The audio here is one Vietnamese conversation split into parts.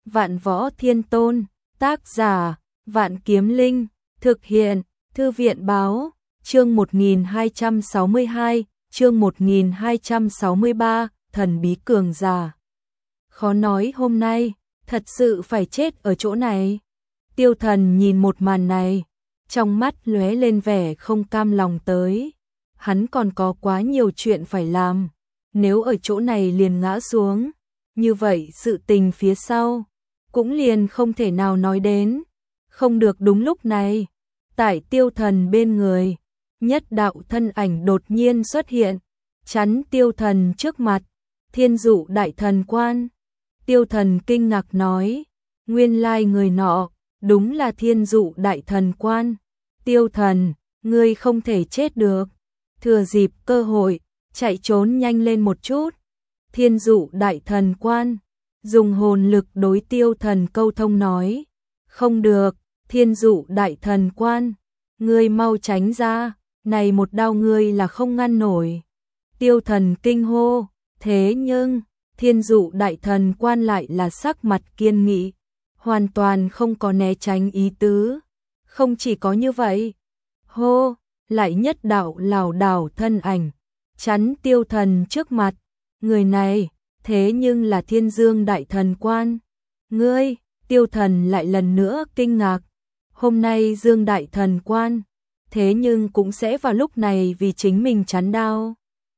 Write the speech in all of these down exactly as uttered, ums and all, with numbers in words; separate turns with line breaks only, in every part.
Vạn Võ Thiên Tôn, tác giả, Vạn Kiếm Linh, thực hiện, Thư viện báo, chương một nghìn hai trăm sáu mươi hai, chương một nghìn hai trăm sáu mươi ba, thần bí cường giả. Khó nói hôm nay, thật sự phải chết ở chỗ này. Tiêu Thần nhìn một màn này, trong mắt lóe lên vẻ không cam lòng tới. Hắn còn có quá nhiều chuyện phải làm, nếu ở chỗ này liền ngã xuống, như vậy sự tình phía sau cũng liền không thể nào nói đến. Không được, đúng lúc này, tại Tiêu Thần bên người, nhất đạo thân ảnh đột nhiên xuất hiện, chắn Tiêu Thần trước mặt. Thiên Dụ Đại Thần Quan. Tiêu Thần kinh ngạc nói, nguyên lai người nọ đúng là Thiên Dụ Đại Thần Quan. Tiêu Thần, ngươi không thể chết được, thừa dịp cơ hội, chạy trốn nhanh lên một chút. Thiên Dụ Đại Thần Quan dùng hồn lực đối Tiêu Thần câu thông nói, không được, Thiên Dụ Đại Thần Quan, ngươi mau tránh ra, này một đao ngươi là không ngăn nổi. Tiêu Thần kinh hô, thế nhưng Thiên Dụ Đại Thần Quan lại là sắc mặt kiên nghị, hoàn toàn không có né tránh ý tứ. Không chỉ có như vậy, hô, lại nhất đạo lảo đảo thân ảnh, chắn Tiêu Thần trước mặt. Người này, thế nhưng là Thiên Dương Đại Thần Quan. Ngươi, Tiêu Thần lại lần nữa kinh ngạc. Hôm nay Dương Đại Thần Quan, thế nhưng cũng sẽ vào lúc này vì chính mình chắn đao.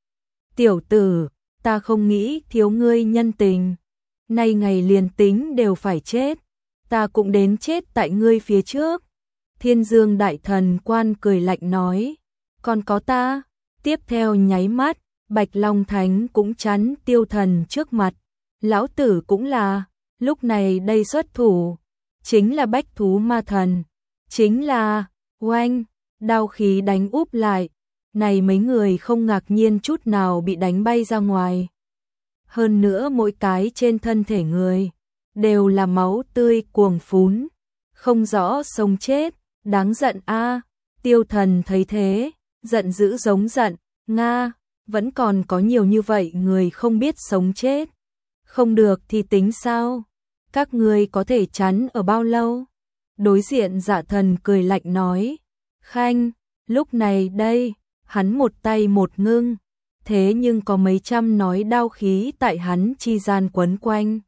Tiểu tử, ta không nghĩ thiếu ngươi nhân tình. Nay ngày liền tính đều phải chết, ta cũng đến chết tại ngươi phía trước. Thiên Dương Đại Thần Quan cười lạnh nói, còn có ta. Tiếp theo nháy mắt, Bạch Long Thánh cũng chắn Tiêu Thần trước mặt. Lão tử cũng là, lúc này đây xuất thủ, chính là Bách Thú Ma Thần, chính là, oanh, đao khí đánh úp lại. Này mấy người không ngạc nhiên chút nào bị đánh bay ra ngoài. Hơn nữa mỗi cái trên thân thể người, đều là máu tươi cuồng phún, không rõ sống chết, đáng giận a. Tiêu Thần thấy thế, giận dữ giống giận, Nga, vẫn còn có nhiều như vậy người không biết sống chết. Không được thì tính sao? Các ngươi có thể chắn ở bao lâu? Đối diện Dạ Thần cười lạnh nói, khanh, lúc này đây, hắn một tay một ngưng, thế nhưng có mấy trăm nói đao khí tại hắn chi gian quấn quanh.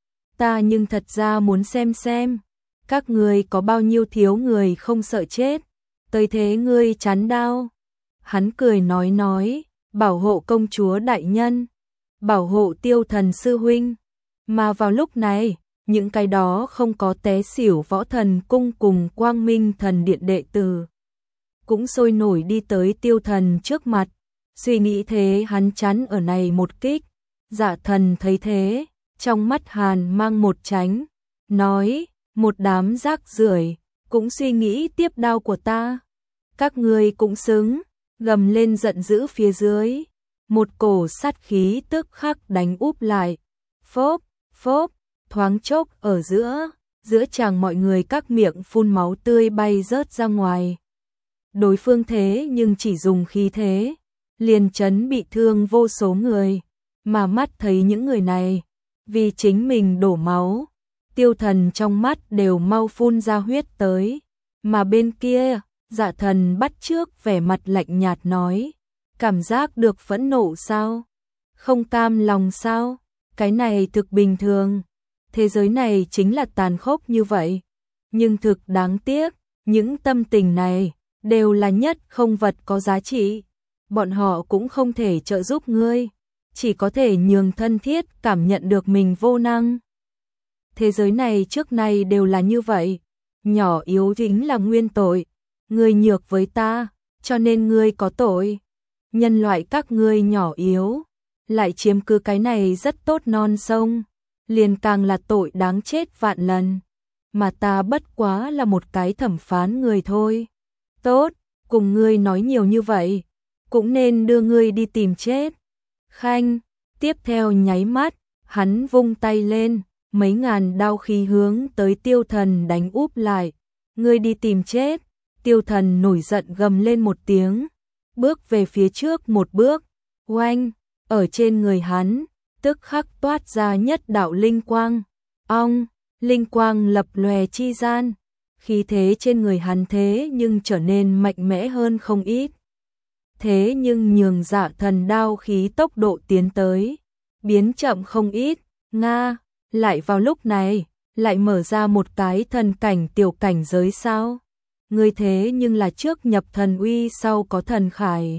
Ta nhưng thật ra muốn xem xem, các ngươi có bao nhiêu thiếu người không sợ chết, tới thế ngươi chắn đao. Hắn cười nói nói, bảo hộ công chúa đại nhân, bảo hộ Tiêu Thần sư huynh. Mà vào lúc này, những cái đó không có té xỉu Võ Thần Cung cùng Quang Minh Thần Điện đệ tử cũng sôi nổi đi tới Tiêu Thần trước mặt. Suy nghĩ thế hắn chắn ở này một kích. Dạ Thần thấy thế, trong mắt hàn mang một tránh, nói, một đám rác rưởi cũng suy nghĩ tiếp đao của ta. Các ngươi cũng xứng. Gầm lên giận dữ phía dưới, một cổ sát khí tức khắc đánh úp lại. Phốp, phốp, thoáng chốc ở giữa, giữa chàng mọi người các miệng phun máu tươi bay rớt ra ngoài. Đối phương thế nhưng chỉ dùng khí thế, liền chấn bị thương vô số người, mà mắt thấy những người này, vì chính mình đổ máu, Tiêu Thần trong mắt đều mau phun ra huyết tới. Mà bên kia, Dạ Thần bắt trước vẻ mặt lạnh nhạt nói, cảm giác được phẫn nộ sao? Không cam lòng sao? Cái này thực bình thường. Thế giới này chính là tàn khốc như vậy. Nhưng thực đáng tiếc, những tâm tình này đều là nhất không vật có giá trị. Bọn họ cũng không thể trợ giúp ngươi, chỉ có thể nhường thân thiết cảm nhận được mình vô năng. Thế giới này trước nay đều là như vậy, nhỏ yếu chính là nguyên tội. Ngươi nhược với ta, cho nên ngươi có tội. Nhân loại các ngươi nhỏ yếu, lại chiếm cứ cái này rất tốt non sông, liền càng là tội đáng chết vạn lần. Mà ta bất quá là một cái thẩm phán người thôi. Tốt, cùng ngươi nói nhiều như vậy, cũng nên đưa ngươi đi tìm chết. Khanh, tiếp theo nháy mắt, hắn vung tay lên, mấy ngàn đao khí hướng tới Tiêu Thần đánh úp lại. Ngươi đi tìm chết. Tiêu Thần nổi giận gầm lên một tiếng, bước về phía trước một bước, oanh, ở trên người hắn, tức khắc toát ra nhất đạo linh quang, ong, linh quang lập lòe chi gian, khí thế trên người hắn thế nhưng trở nên mạnh mẽ hơn không ít. Thế nhưng nhường Dạ Thần đao khí tốc độ tiến tới, biến chậm không ít, nga, lại vào lúc này, lại mở ra một cái thần cảnh tiểu cảnh giới sao? Ngươi thế nhưng là trước nhập thần uy sau có thần khải.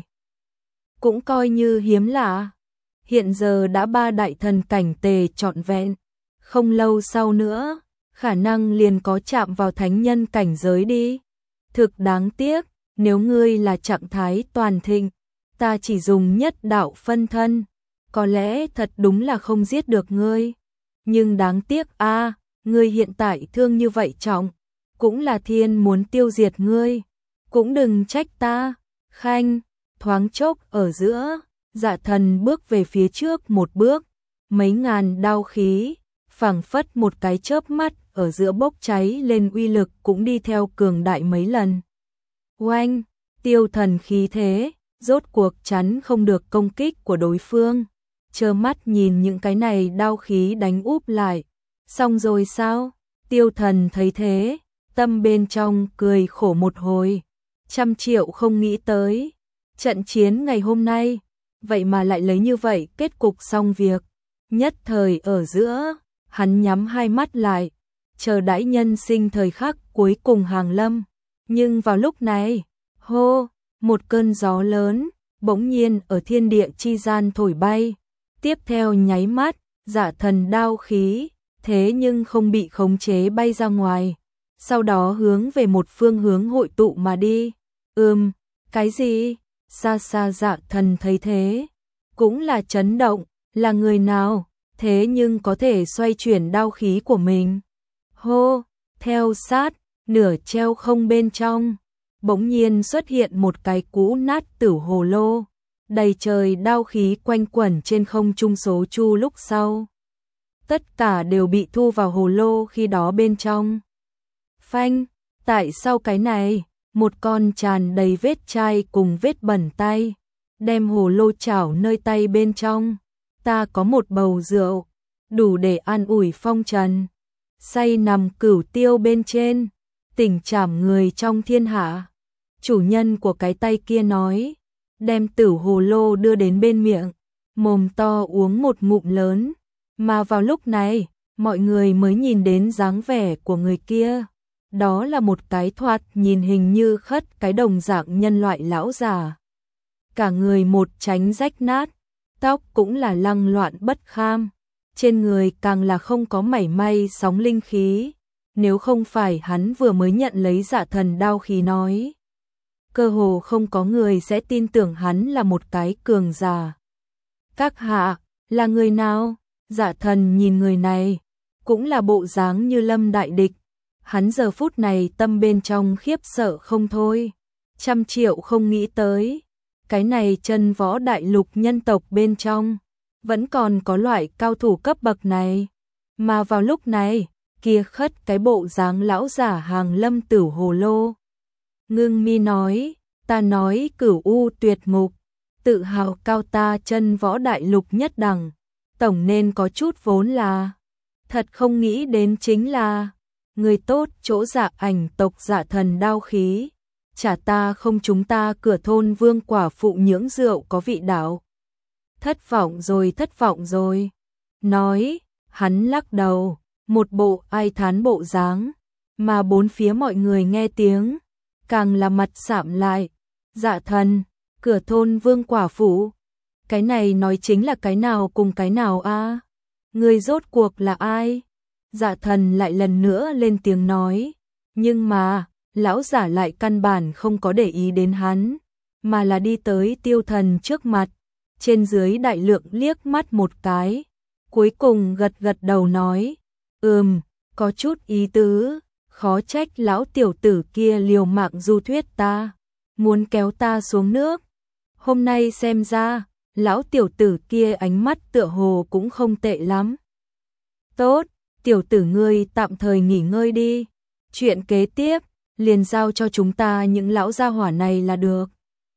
Cũng coi như hiếm lạ. Hiện giờ đã ba đại thần cảnh tề trọn vẹn, không lâu sau nữa, khả năng liền có chạm vào thánh nhân cảnh giới đi. Thực đáng tiếc, nếu ngươi là trạng thái toàn thịnh, ta chỉ dùng nhất đạo phân thân, có lẽ thật đúng là không giết được ngươi. Nhưng đáng tiếc a, ngươi hiện tại thương như vậy trọng, cũng là thiên muốn tiêu diệt ngươi, cũng đừng trách ta. Khanh, thoáng chốc ở giữa, Dạ Thần bước về phía trước một bước, mấy ngàn đao khí, phảng phất một cái chớp mắt ở giữa bốc cháy lên, uy lực cũng đi theo cường đại mấy lần. Oanh, tiêu thần khí thế, rốt cuộc chắn không được công kích của đối phương, trơ mắt nhìn những cái này đao khí đánh úp lại. Xong rồi sao? Tiêu thần thấy thế, tâm bên trong cười khổ một hồi, trăm triệu không nghĩ tới. Trận chiến ngày hôm nay, vậy mà lại lấy như vậy kết cục xong việc. Nhất thời ở giữa, hắn nhắm hai mắt lại, chờ đãi nhân sinh thời khắc cuối cùng hàng lâm. Nhưng vào lúc này, hô, một cơn gió lớn, bỗng nhiên ở thiên địa chi gian thổi bay. Tiếp theo nháy mắt, Dạ Thần đao khí, thế nhưng không bị khống chế bay ra ngoài. Sau đó hướng về một phương hướng hội tụ mà đi. Ừm, cái gì? Xa xa Dạ Thần thấy thế, cũng là chấn động, là người nào, thế nhưng có thể xoay chuyển đao khí của mình. Hô, theo sát, nửa treo không bên trong, bỗng nhiên xuất hiện một cái cũ nát tử hồ lô, đầy trời đao khí quanh quẩn trên không trung số chu lúc sau. Tất cả đều bị thu vào hồ lô khi đó bên trong. Phanh, tại sao cái này? Một con tràn đầy vết chai cùng vết bẩn tay, đem hồ lô chảo nơi tay bên trong. Ta có một bầu rượu, đủ để an ủi phong trần. Say nằm cửu tiêu bên trên, tỉnh trảm người trong thiên hạ. Chủ nhân của cái tay kia nói, đem tử hồ lô đưa đến bên miệng, mồm to uống một ngụm lớn. Mà vào lúc này, mọi người mới nhìn đến dáng vẻ của người kia. Đó là một cái thoạt nhìn hình như khất cái đồng dạng nhân loại lão già. Cả người một tránh rách nát, tóc cũng là lăng loạn bất kham, trên người càng là không có mảy may sóng linh khí. Nếu không phải hắn vừa mới nhận lấy Dạ Thần đao khí nói, cơ hồ không có người sẽ tin tưởng hắn là một cái cường giả. Các hạ, là người nào? Dạ Thần nhìn người này, cũng là bộ dáng như lâm đại địch. Hắn giờ phút này tâm bên trong khiếp sợ không thôi, trăm triệu không nghĩ tới, cái này chân võ đại lục nhân tộc bên trong, vẫn còn có loại cao thủ cấp bậc này. Mà vào lúc này, kia khất cái bộ dáng lão giả hàng lâm tử hồ lô. Ngưng mi nói, ta nói cửu u tuyệt ngục, tự hào cao ta chân võ đại lục nhất đẳng, tổng nên có chút vốn là, thật không nghĩ đến chính là, người tốt chỗ Dạ Ảnh tộc Dạ Thần đao khí, trả ta không chúng ta cửa thôn vương quả phụ nhưỡng rượu có vị đạo. Thất vọng rồi, thất vọng rồi. Nói, hắn lắc đầu, một bộ ai thán bộ dáng, mà bốn phía mọi người nghe tiếng, càng là mặt sạm lại. Dạ Thần, cửa thôn vương quả phụ, cái này nói chính là cái nào cùng cái nào a? Người rốt cuộc là ai? Dạ Thần lại lần nữa lên tiếng nói, nhưng mà, lão giả lại căn bản không có để ý đến hắn, mà là đi tới Tiêu Thần trước mặt, trên dưới đại lượng liếc mắt một cái, cuối cùng gật gật đầu nói, ừm, có chút ý tứ, khó trách lão tiểu tử kia liều mạng du thuyết ta, muốn kéo ta xuống nước. Hôm nay xem ra, lão tiểu tử kia ánh mắt tựa hồ cũng không tệ lắm. Tốt, tiểu tử ngươi tạm thời nghỉ ngơi đi, chuyện kế tiếp, liền giao cho chúng ta những lão gia hỏa này là được.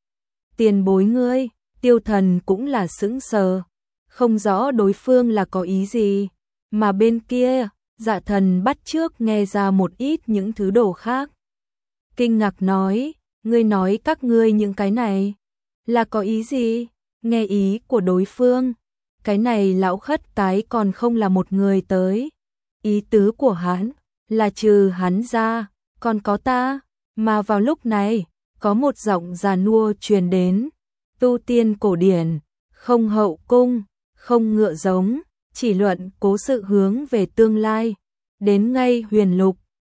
Tiền bối ngươi, Tiêu Thần cũng là sững sờ, không rõ đối phương là có ý gì, mà bên kia, Dạ thần bắt chước nghe ra một ít những thứ đồ khác. Kinh ngạc nói, ngươi nói các ngươi những cái này, là có ý gì? Nghe ý của đối phương, cái này lão khất cái còn không là một người tới. Ý tứ của hắn, là trừ hắn ra, còn có ta, mà vào lúc này, có một giọng già nua truyền đến, tu tiên cổ điển, không hậu cung, không ngựa giống, chỉ luận cố sự hướng về tương lai, đến ngay huyền lục,